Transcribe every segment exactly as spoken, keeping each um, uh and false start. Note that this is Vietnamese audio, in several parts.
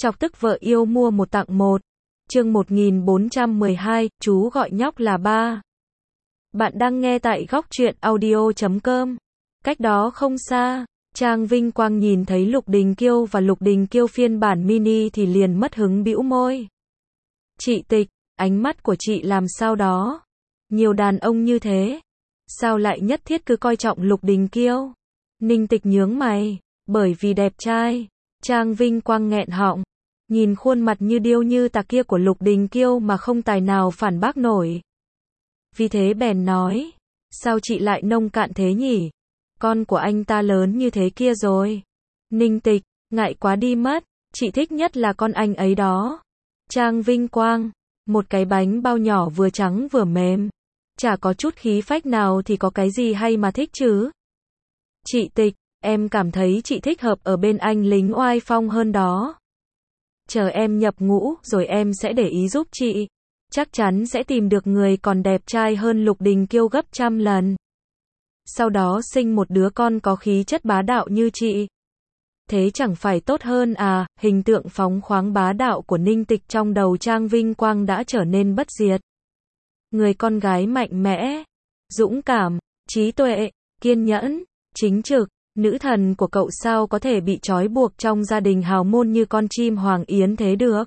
Chọc tức vợ yêu mua một tặng một. Chương một nghìn bốn trăm mười hai, chú gọi nhóc là ba. Bạn đang nghe tại góc truyện audio chấm com. Cách đó không xa, Trang Vinh Quang nhìn thấy Lục Đình Kiêu và Lục Đình Kiêu phiên bản mini thì liền mất hứng bĩu môi. Chị Tịch, ánh mắt của chị làm sao đó? Nhiều đàn ông như thế, sao lại nhất thiết cứ coi trọng Lục Đình Kiêu? Ninh Tịch nhướng mày, bởi vì đẹp trai. Trang Vinh Quang nghẹn họng, nhìn khuôn mặt như điêu như tạc kia của Lục Đình Kiêu mà không tài nào phản bác nổi. Vì thế bèn nói, sao chị lại nông cạn thế nhỉ? Con của anh ta lớn như thế kia rồi. Ninh Tịch, ngại quá đi mất, chị thích nhất là con anh ấy đó. Trang Vinh Quang, một cái bánh bao nhỏ vừa trắng vừa mềm, chả có chút khí phách nào thì có cái gì hay mà thích chứ? Chị Tịch, em cảm thấy chị thích hợp ở bên anh lính oai phong hơn đó. Chờ em nhập ngũ rồi em sẽ để ý giúp chị. Chắc chắn sẽ tìm được người còn đẹp trai hơn Lục Đình Kiêu gấp trăm lần. Sau đó sinh một đứa con có khí chất bá đạo như chị. Thế chẳng phải tốt hơn à? Hình tượng phóng khoáng bá đạo của Ninh Tịch trong đầu Trang Vinh Quang đã trở nên bất diệt. Người con gái mạnh mẽ, dũng cảm, trí tuệ, kiên nhẫn, chính trực, nữ thần của cậu sao có thể bị trói buộc trong gia đình hào môn như con chim hoàng yến thế được?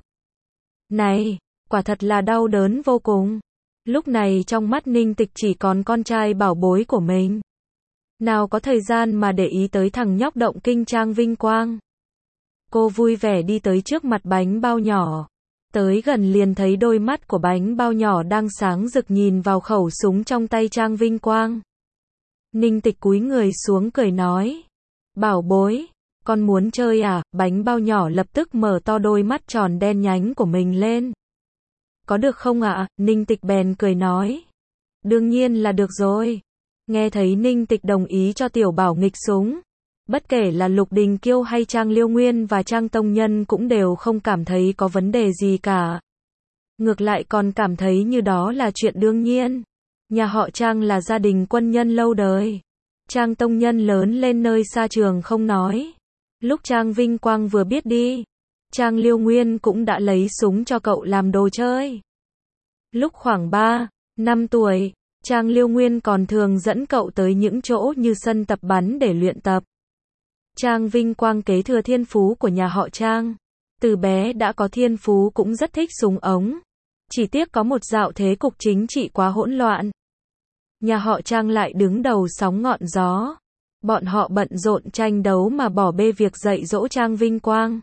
Này, quả thật là đau đớn vô cùng. Lúc này trong mắt Ninh Tịch chỉ còn con trai bảo bối của mình. Nào có thời gian mà để ý tới thằng nhóc động kinh Trang Vinh Quang. Cô vui vẻ đi tới trước mặt bánh bao nhỏ. Tới gần liền thấy đôi mắt của bánh bao nhỏ đang sáng rực nhìn vào khẩu súng trong tay Trang Vinh Quang. Ninh Tịch cúi người xuống cười nói. Bảo bối, con muốn chơi à? Bánh bao nhỏ lập tức mở to đôi mắt tròn đen nhánh của mình lên. Có được không ạ? Ninh Tịch bèn cười nói. Đương nhiên là được rồi. Nghe thấy Ninh Tịch đồng ý cho tiểu bảo nghịch súng. Bất kể là Lục Đình Kiêu hay Trang Liêu Nguyên và Trang Tông Nhân cũng đều không cảm thấy có vấn đề gì cả. Ngược lại còn cảm thấy như đó là chuyện đương nhiên. Nhà họ Trang là gia đình quân nhân lâu đời. Trang Tông Nhân lớn lên nơi xa trường không nói. Lúc Trang Vinh Quang vừa biết đi, Trang Liêu Nguyên cũng đã lấy súng cho cậu làm đồ chơi. Lúc khoảng ba, năm tuổi, Trang Liêu Nguyên còn thường dẫn cậu tới những chỗ như sân tập bắn để luyện tập. Trang Vinh Quang kế thừa thiên phú của nhà họ Trang. Từ bé đã có thiên phú cũng rất thích súng ống. Chỉ tiếc có một dạo thế cục chính trị quá hỗn loạn. Nhà họ Trang lại đứng đầu sóng ngọn gió. Bọn họ bận rộn tranh đấu mà bỏ bê việc dạy dỗ Trang Vinh Quang.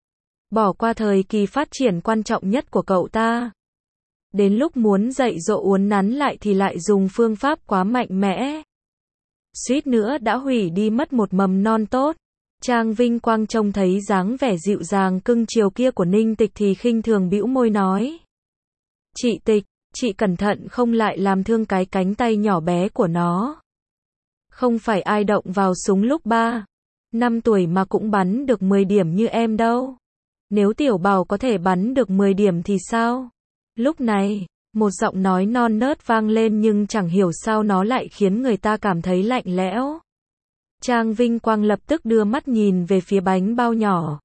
Bỏ qua thời kỳ phát triển quan trọng nhất của cậu ta. Đến lúc muốn dạy dỗ uốn nắn lại thì lại dùng phương pháp quá mạnh mẽ. Suýt nữa đã hủy đi mất một mầm non tốt. Trang Vinh Quang trông thấy dáng vẻ dịu dàng cưng chiều kia của Ninh Tịch thì khinh thường bĩu môi nói. Chị Tịch, chị cẩn thận không lại làm thương cái cánh tay nhỏ bé của nó. Không phải ai động vào súng lúc ba, năm tuổi mà cũng bắn được mười điểm như em đâu. Nếu tiểu bảo có thể bắn được mười điểm thì sao? Lúc này, một giọng nói non nớt vang lên nhưng chẳng hiểu sao nó lại khiến người ta cảm thấy lạnh lẽo. Trang Vinh Quang lập tức đưa mắt nhìn về phía bánh bao nhỏ.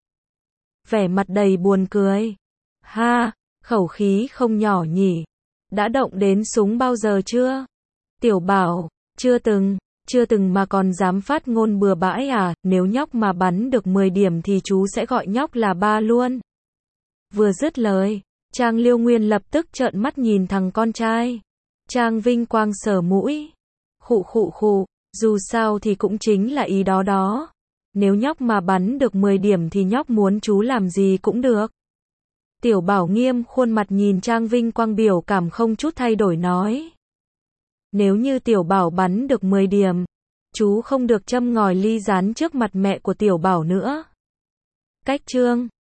Vẻ mặt đầy buồn cười. Ha, khẩu khí không nhỏ nhỉ. Đã động đến súng bao giờ chưa? Tiểu bảo, chưa từng, chưa từng mà còn dám phát ngôn bừa bãi à? Nếu nhóc mà bắn được mười điểm thì chú sẽ gọi nhóc là ba luôn. Vừa dứt lời, Trang Liêu Nguyên lập tức trợn mắt nhìn thằng con trai. Trang Vinh Quang sờ mũi. Khụ khụ khụ, dù sao thì cũng chính là ý đó đó. Nếu nhóc mà bắn được mười điểm thì nhóc muốn chú làm gì cũng được. Tiểu bảo nghiêm khuôn mặt nhìn Trang Vinh Quang biểu cảm không chút thay đổi nói. Nếu như tiểu bảo bắn được mười điểm, chú không được châm ngòi ly rán trước mặt mẹ của tiểu bảo nữa. Cách chương